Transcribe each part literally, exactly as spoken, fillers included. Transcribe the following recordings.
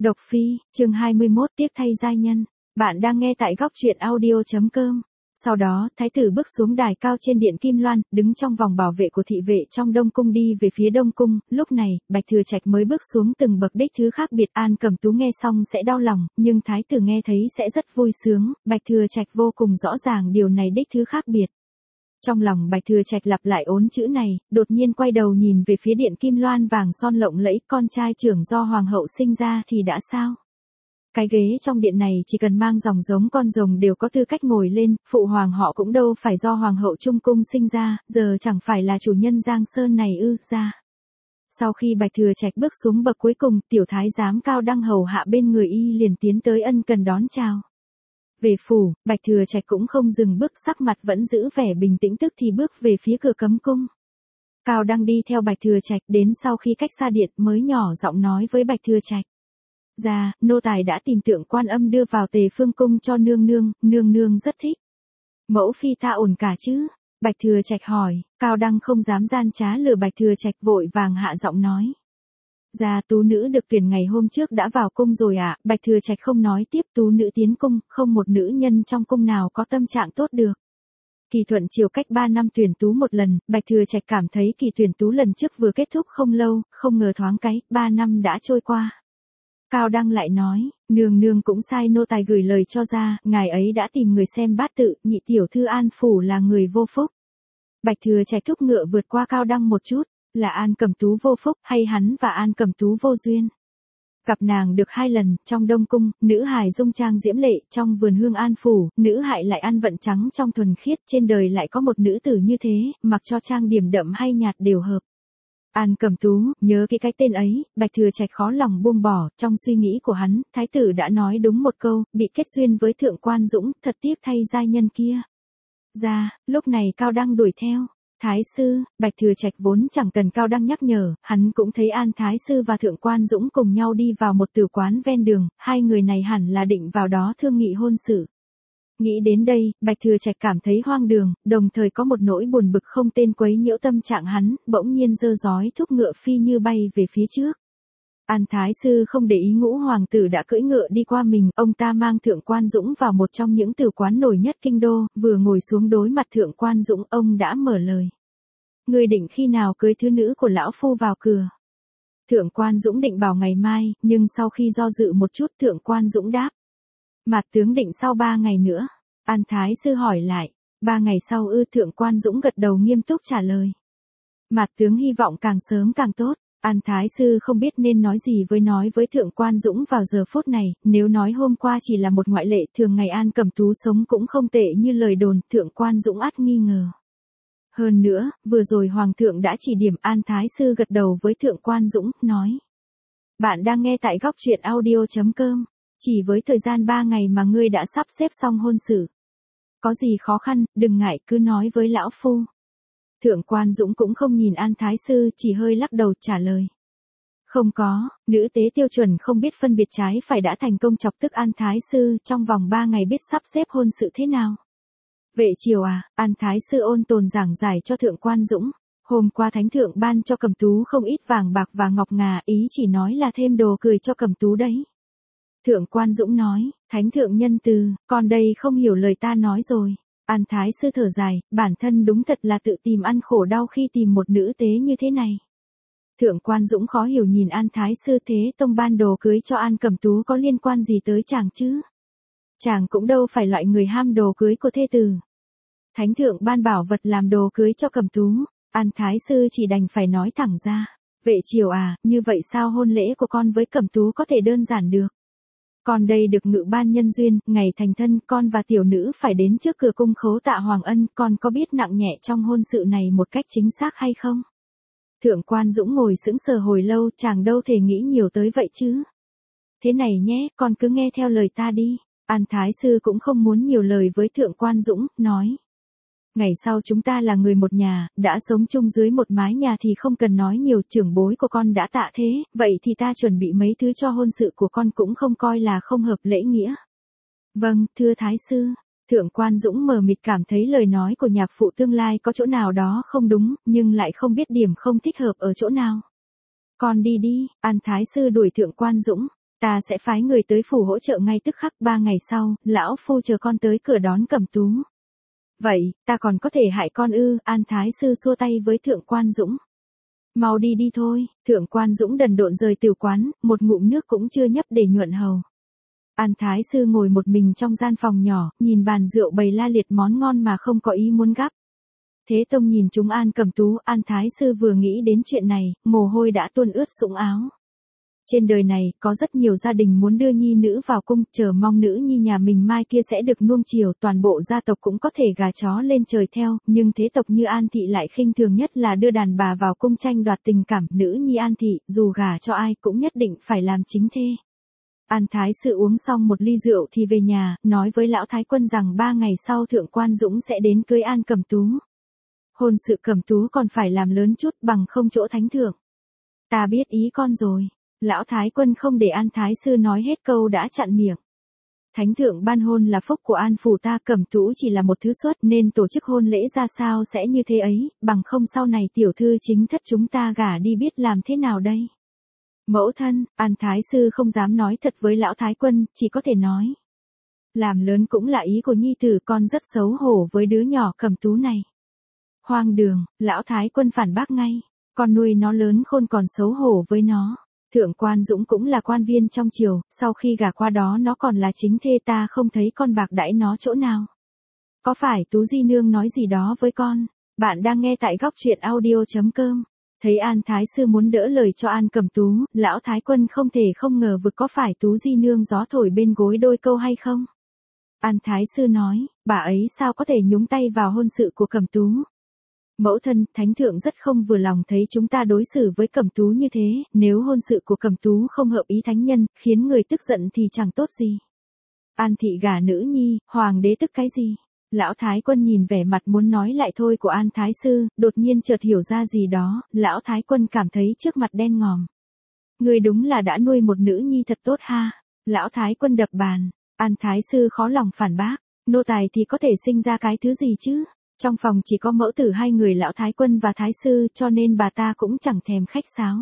Độc Phi, chương hai mươi mốt tiếc thay giai nhân. Bạn đang nghe tại góc truyện audio.com. Sau đó, thái tử bước xuống đài cao trên điện Kim Loan, đứng trong vòng bảo vệ của thị vệ trong Đông Cung đi về phía Đông Cung. Lúc này, Bạch Thừa Trạch mới bước xuống từng bậc đích thứ khác biệt. An Cẩm Tú nghe xong sẽ đau lòng, nhưng thái tử nghe thấy sẽ rất vui sướng. Bạch Thừa Trạch vô cùng rõ ràng điều này đích thứ khác biệt. Trong lòng Bạch Thừa Trạch lặp lại ốn chữ này, đột nhiên quay đầu nhìn về phía điện Kim Loan vàng son lộng lẫy, con trai trưởng do hoàng hậu sinh ra thì đã sao? Cái ghế trong điện này chỉ cần mang dòng giống con rồng đều có tư cách ngồi lên, phụ hoàng họ cũng đâu phải do hoàng hậu Trung Cung sinh ra, giờ chẳng phải là chủ nhân Giang Sơn này ư, ra. Sau khi Bạch Thừa Trạch bước xuống bậc cuối cùng, tiểu thái giám Cao Đăng hầu hạ bên người y liền tiến tới ân cần đón chào. Về phủ, Bạch Thừa Trạch cũng không dừng bước, sắc mặt vẫn giữ vẻ bình tĩnh, tức thì bước về phía cửa cấm cung. Cao Đăng đi theo Bạch Thừa Trạch đến sau khi cách xa điện mới nhỏ giọng nói với Bạch Thừa Trạch. Ra, nô tài đã tìm Tượng Quan Âm đưa vào Tề Phương cung cho nương nương, nương nương rất thích. Mẫu phi ta ổn cả chứ? Bạch Thừa Trạch hỏi. Cao Đăng không dám gian trá lừa Bạch Thừa Trạch, vội vàng hạ giọng nói. Ra, tú nữ được tuyển ngày hôm trước đã vào cung rồi ạ. À? Bạch Thừa Trạch không nói tiếp, tú nữ tiến cung, không một nữ nhân trong cung nào có tâm trạng tốt được. Kỳ thuận chiều cách ba năm tuyển tú một lần, Bạch Thừa Trạch cảm thấy kỳ tuyển tú lần trước vừa kết thúc không lâu, không ngờ thoáng cái, ba năm đã trôi qua. Cao Đăng lại nói, nương nương cũng sai nô tài gửi lời cho ra, ngài ấy đã tìm người xem bát tự, nhị tiểu thư An Phủ là người vô phúc. Bạch Thừa Trạch thúc ngựa vượt qua Cao Đăng một chút, là An Cẩm Tú vô phúc hay hắn và An Cẩm Tú vô duyên? Gặp nàng được hai lần, trong Đông Cung, nữ hài dung trang diễm lệ, trong vườn hương An Phủ, nữ hại lại ăn vận trắng trong thuần khiết, trên đời lại có một nữ tử như thế, mặc cho trang điểm đậm hay nhạt đều hợp. An Cẩm Tú, nhớ cái cái tên ấy, Bạch Thừa Trạch khó lòng buông bỏ, trong suy nghĩ của hắn, thái tử đã nói đúng một câu, bị kết duyên với Thượng Quan Dũng, thật tiếc thay giai nhân kia. Ra, lúc này Cao Đăng đuổi theo. Thái sư, Bạch Thừa Trạch vốn chẳng cần Cao Đăng nhắc nhở, hắn cũng thấy An Thái sư và Thượng Quan Dũng cùng nhau đi vào một tử quán ven đường, hai người này hẳn là định vào đó thương nghị hôn sự. Nghĩ đến đây, Bạch Thừa Trạch cảm thấy hoang đường, đồng thời có một nỗi buồn bực không tên quấy nhiễu tâm trạng hắn, bỗng nhiên giơ giói thúc ngựa phi như bay về phía trước. An Thái sư không để ý ngũ hoàng tử đã cưỡi ngựa đi qua mình, ông ta mang Thượng Quan Dũng vào một trong những tử quán nổi nhất kinh đô, vừa ngồi xuống đối mặt Thượng Quan Dũng, ông đã mở lời. Ngươi định khi nào cưới thứ nữ của lão phu vào cửa? Thượng Quan Dũng định bảo ngày mai, nhưng sau khi do dự một chút Thượng Quan Dũng đáp. Mạt tướng định sau ba ngày nữa. An Thái sư hỏi lại. Ba ngày sau ư? Thượng Quan Dũng gật đầu nghiêm túc trả lời. Mạt tướng hy vọng càng sớm càng tốt. An Thái sư không biết nên nói gì với nói với Thượng Quan Dũng vào giờ phút này, nếu nói hôm qua chỉ là một ngoại lệ, thường ngày An Cẩm Tú sống cũng không tệ như lời đồn, Thượng Quan Dũng ắt nghi ngờ. Hơn nữa, vừa rồi Hoàng thượng đã chỉ điểm. An Thái sư gật đầu với Thượng Quan Dũng, nói. Bạn đang nghe tại góc truyện audio.com. Chỉ với thời gian ba ngày mà ngươi đã sắp xếp xong hôn sự. Có gì khó khăn, đừng ngại, cứ nói với lão phu. Thượng Quan Dũng cũng không nhìn An Thái sư, chỉ hơi lắc đầu trả lời. Không có, nữ tế tiêu chuẩn không biết phân biệt trái phải đã thành công chọc tức An Thái sư, trong vòng ba ngày biết sắp xếp hôn sự thế nào. Vệ triều à? An Thái sư ôn tồn giảng giải cho Thượng Quan Dũng. Hôm qua Thánh thượng ban cho Cẩm Tú không ít vàng bạc và ngọc ngà, ý chỉ nói là thêm đồ cười cho Cẩm Tú đấy. Thượng Quan Dũng nói, Thánh thượng nhân từ, còn đây không hiểu lời ta nói rồi. An Thái sư thở dài, bản thân đúng thật là tự tìm ăn khổ đau khi tìm một nữ tế như thế này. Thượng Quan Dũng khó hiểu nhìn An Thái sư, thế tông ban đồ cưới cho An Cẩm Tú có liên quan gì tới chàng chứ? Chàng cũng đâu phải loại người ham đồ cưới của thê tử. Thánh thượng ban bảo vật làm đồ cưới cho Cẩm Tú, An Thái sư chỉ đành phải nói thẳng ra. Vệ triều à, như vậy sao hôn lễ của con với Cẩm Tú có thể đơn giản được? Còn đây được ngự ban nhân duyên, ngày thành thân, con và tiểu nữ phải đến trước cửa cung khấu tạ Hoàng ân, con có biết nặng nhẹ trong hôn sự này một cách chính xác hay không? Thượng Quan Dũng ngồi sững sờ hồi lâu, chàng đâu thể nghĩ nhiều tới vậy chứ. Thế này nhé, con cứ nghe theo lời ta đi. An Thái sư cũng không muốn nhiều lời với Thượng Quan Dũng, nói. Ngày sau chúng ta là người một nhà, đã sống chung dưới một mái nhà thì không cần nói nhiều, trưởng bối của con đã tạ thế, vậy thì ta chuẩn bị mấy thứ cho hôn sự của con cũng không coi là không hợp lễ nghĩa. Vâng, thưa Thái sư. Thượng Quan Dũng mờ mịt cảm thấy lời nói của nhạc phụ tương lai có chỗ nào đó không đúng, nhưng lại không biết điểm không thích hợp ở chỗ nào. Con đi đi, An Thái sư đuổi Thượng Quan Dũng. Ta sẽ phái người tới phủ hỗ trợ ngay tức khắc. Ba ngày sau, lão phu chờ con tới cửa đón Cẩm Tú. Vậy, ta còn có thể hại con ư? An Thái Sư xua tay với Thượng Quan Dũng. Mau đi đi thôi. Thượng Quan Dũng đần độn rời tiểu quán, một ngụm nước cũng chưa nhấp để nhuận hầu. An Thái Sư ngồi một mình trong gian phòng nhỏ, nhìn bàn rượu bày la liệt món ngon mà không có ý muốn gắp. Thế Tông nhìn chúng An Cẩm Tú, An Thái Sư vừa nghĩ đến chuyện này, mồ hôi đã tuôn ướt sũng áo. Trên đời này, có rất nhiều gia đình muốn đưa nhi nữ vào cung, chờ mong nữ nhi nhà mình mai kia sẽ được nuông chiều, toàn bộ gia tộc cũng có thể gà chó lên trời theo, nhưng thế tộc như An Thị lại khinh thường nhất là đưa đàn bà vào cung tranh đoạt tình cảm, nữ nhi An Thị, dù gả cho ai cũng nhất định phải làm chính thê. An Thái Sư uống xong một ly rượu thì về nhà, nói với lão Thái Quân rằng ba ngày sau Thượng Quan Dũng sẽ đến cưới An Cẩm Tú. Hôn sự Cẩm Tú còn phải làm lớn chút bằng không chỗ thánh thượng. Ta biết ý con rồi. Lão Thái Quân không để An Thái Sư nói hết câu đã chặn miệng. Thánh thượng ban hôn là phúc của An phủ ta, Cẩm Tú chỉ là một thứ xuất nên tổ chức hôn lễ ra sao sẽ như thế ấy, bằng không sau này tiểu thư chính thất chúng ta gả đi biết làm thế nào đây. Mẫu thân, An Thái Sư không dám nói thật với lão Thái Quân, chỉ có thể nói. Làm lớn cũng là ý của nhi tử, con rất xấu hổ với đứa nhỏ Cẩm Tú này. Hoang đường, lão Thái Quân phản bác ngay, con nuôi nó lớn khôn còn xấu hổ với nó. Thượng Quan Dũng cũng là quan viên trong triều, sau khi gả qua đó nó còn là chính thê, ta không thấy con bạc đãi nó chỗ nào. Có phải Tú Di Nương nói gì đó với con? Bạn đang nghe tại góc truyện audio chấm com. Thấy An Thái Sư muốn đỡ lời cho An Cẩm Tú, lão Thái Quân không thể không ngờ vực có phải Tú Di Nương gió thổi bên gối đôi câu hay không? An Thái Sư nói, bà ấy sao có thể nhúng tay vào hôn sự của Cẩm Tú? Mẫu thân, thánh thượng rất không vừa lòng thấy chúng ta đối xử với Cẩm Tú như thế, nếu hôn sự của Cẩm Tú không hợp ý thánh nhân, khiến người tức giận thì chẳng tốt gì. An Thị gả nữ nhi, hoàng đế tức cái gì? Lão Thái Quân nhìn vẻ mặt muốn nói lại thôi của An Thái Sư, đột nhiên chợt hiểu ra gì đó, lão Thái Quân cảm thấy trước mặt đen ngòm. Người đúng là đã nuôi một nữ nhi thật tốt ha. Lão Thái Quân đập bàn, An Thái Sư khó lòng phản bác, nô tài thì có thể sinh ra cái thứ gì chứ? Trong phòng chỉ có mẫu tử hai người lão Thái Quân và Thái Sư cho nên bà ta cũng chẳng thèm khách sáo.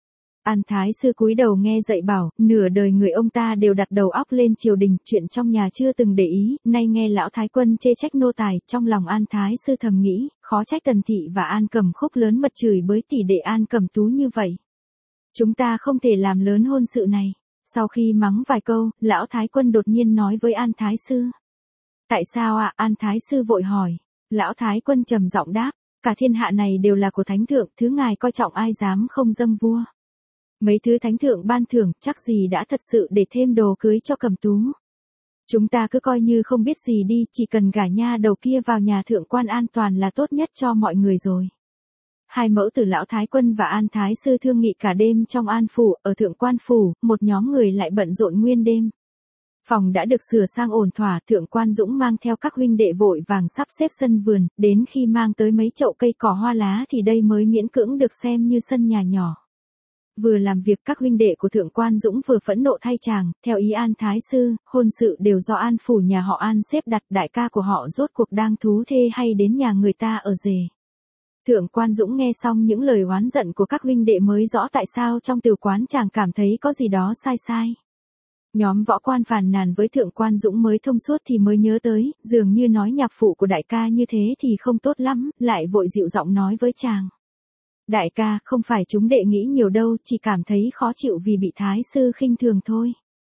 An Thái Sư cúi đầu nghe dạy bảo, nửa đời người ông ta đều đặt đầu óc lên triều đình, chuyện trong nhà chưa từng để ý, nay nghe lão Thái Quân chê trách nô tài, trong lòng An Thái Sư thầm nghĩ, khó trách Tần Thị và An Cẩm Khúc lớn mật chửi bới tỷ đệ An Cẩm Tú như vậy. Chúng ta không thể làm lớn hôn sự này. Sau khi mắng vài câu, lão Thái Quân đột nhiên nói với An Thái Sư. Tại sao ạ? An Thái Sư vội hỏi. Lão Thái Quân trầm giọng đáp, cả thiên hạ này đều là của thánh thượng, thứ ngài coi trọng ai dám không dâng vua. Mấy thứ thánh thượng ban thưởng chắc gì đã thật sự để thêm đồ cưới cho Cẩm Tú. Chúng ta cứ coi như không biết gì đi, chỉ cần gả nha đầu kia vào nhà thượng quan an toàn là tốt nhất cho mọi người rồi. Hai mẫu tử lão Thái Quân và An Thái Sư thương nghị cả đêm trong An phủ, ở thượng quan phủ, một nhóm người lại bận rộn nguyên đêm. Phòng đã được sửa sang ổn thỏa, Thượng Quan Dũng mang theo các huynh đệ vội vàng sắp xếp sân vườn, đến khi mang tới mấy chậu cây cỏ hoa lá thì đây mới miễn cưỡng được xem như sân nhà nhỏ. Vừa làm việc các huynh đệ của Thượng Quan Dũng vừa phẫn nộ thay chàng, theo ý An Thái Sư, hôn sự đều do An phủ nhà họ An xếp đặt, đại ca của họ rốt cuộc đang thú thê hay đến nhà người ta ở rể. Thượng Quan Dũng nghe xong những lời oán giận của các huynh đệ mới rõ tại sao trong tiểu quán chàng cảm thấy có gì đó sai sai. Nhóm võ quan phàn nàn với Thượng Quan Dũng mới thông suốt thì mới nhớ tới, dường như nói nhạc phụ của đại ca như thế thì không tốt lắm, lại vội dịu giọng nói với chàng. Đại ca, không phải chúng đệ nghĩ nhiều đâu, chỉ cảm thấy khó chịu vì bị Thái Sư khinh thường thôi.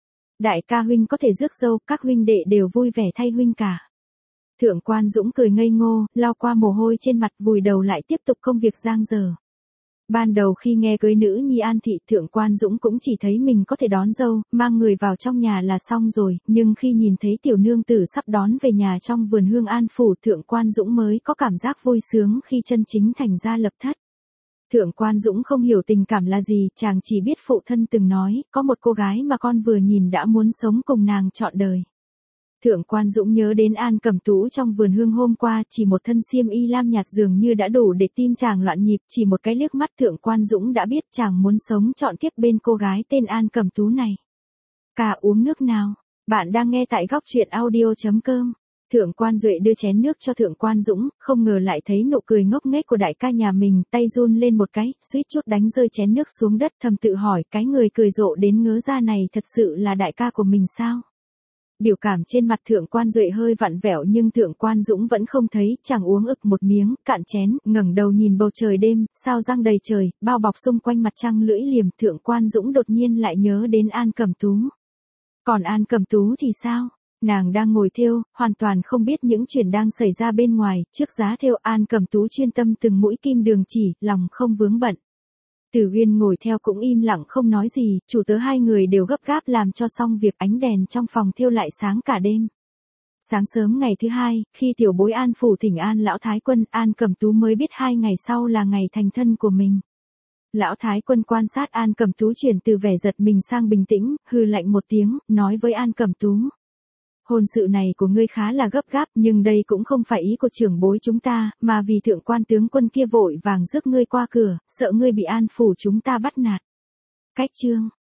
Đại ca huynh có thể rước dâu, các huynh đệ đều vui vẻ thay huynh cả. Thượng Quan Dũng cười ngây ngô, lau qua mồ hôi trên mặt, vùi đầu lại tiếp tục công việc giang dở. Ban đầu khi nghe cưới nữ nhi An Thị, Thượng Quan Dũng cũng chỉ thấy mình có thể đón dâu, mang người vào trong nhà là xong rồi, nhưng khi nhìn thấy tiểu nương tử sắp đón về nhà trong vườn hương An phủ, Thượng Quan Dũng mới có cảm giác vui sướng khi chân chính thành gia lập thất. Thượng Quan Dũng không hiểu tình cảm là gì, chàng chỉ biết phụ thân từng nói, có một cô gái mà con vừa nhìn đã muốn sống cùng nàng trọn đời. Thượng Quan Dũng nhớ đến An Cẩm Tú trong vườn hương hôm qua, chỉ một thân xiêm y lam nhạt dường như đã đủ để tim chàng loạn nhịp, chỉ một cái liếc mắt Thượng Quan Dũng đã biết chàng muốn sống trọn kiếp bên cô gái tên An Cẩm Tú này. Cả uống nước nào, bạn đang nghe tại góc truyện audio chấm com. Thượng quan Duệ đưa chén nước cho Thượng quan Dũng, không ngờ lại thấy nụ cười ngốc nghếch của đại ca nhà mình, tay run lên một cái, suýt chút đánh rơi chén nước xuống đất, thầm tự hỏi, cái người cười rộ đến ngớ ra này thật sự là đại ca của mình sao? Biểu cảm trên mặt Thượng quan Duệ hơi vặn vẹo nhưng Thượng quan Dũng vẫn không thấy, chàng uống ực một miếng, cạn chén, ngẩng đầu nhìn bầu trời đêm, sao răng đầy trời, bao bọc xung quanh mặt trăng lưỡi liềm, Thượng quan Dũng đột nhiên lại nhớ đến An Cẩm Tú. Còn An Cẩm Tú thì sao? Nàng đang ngồi thêu, hoàn toàn không biết những chuyện đang xảy ra bên ngoài, trước giá thêu An Cẩm Tú chuyên tâm từng mũi kim đường chỉ, lòng không vướng bận. Tử Uyên ngồi theo cũng im lặng không nói gì, chủ tớ hai người đều gấp gáp làm cho xong việc, ánh đèn trong phòng thêu lại sáng cả đêm. Sáng sớm ngày thứ hai, khi tiểu bối An phủ thỉnh an lão thái quân, An Cẩm Tú mới biết hai ngày sau là ngày thành thân của mình. Lão thái quân quan sát An Cẩm Tú chuyển từ vẻ giật mình sang bình tĩnh, hừ lạnh một tiếng, nói với An Cẩm Tú. Hôn sự này của ngươi khá là gấp gáp, nhưng đây cũng không phải ý của trưởng bối chúng ta, mà vì thượng quan tướng quân kia vội vàng rước ngươi qua cửa, sợ ngươi bị An phủ chúng ta bắt nạt. Cách chương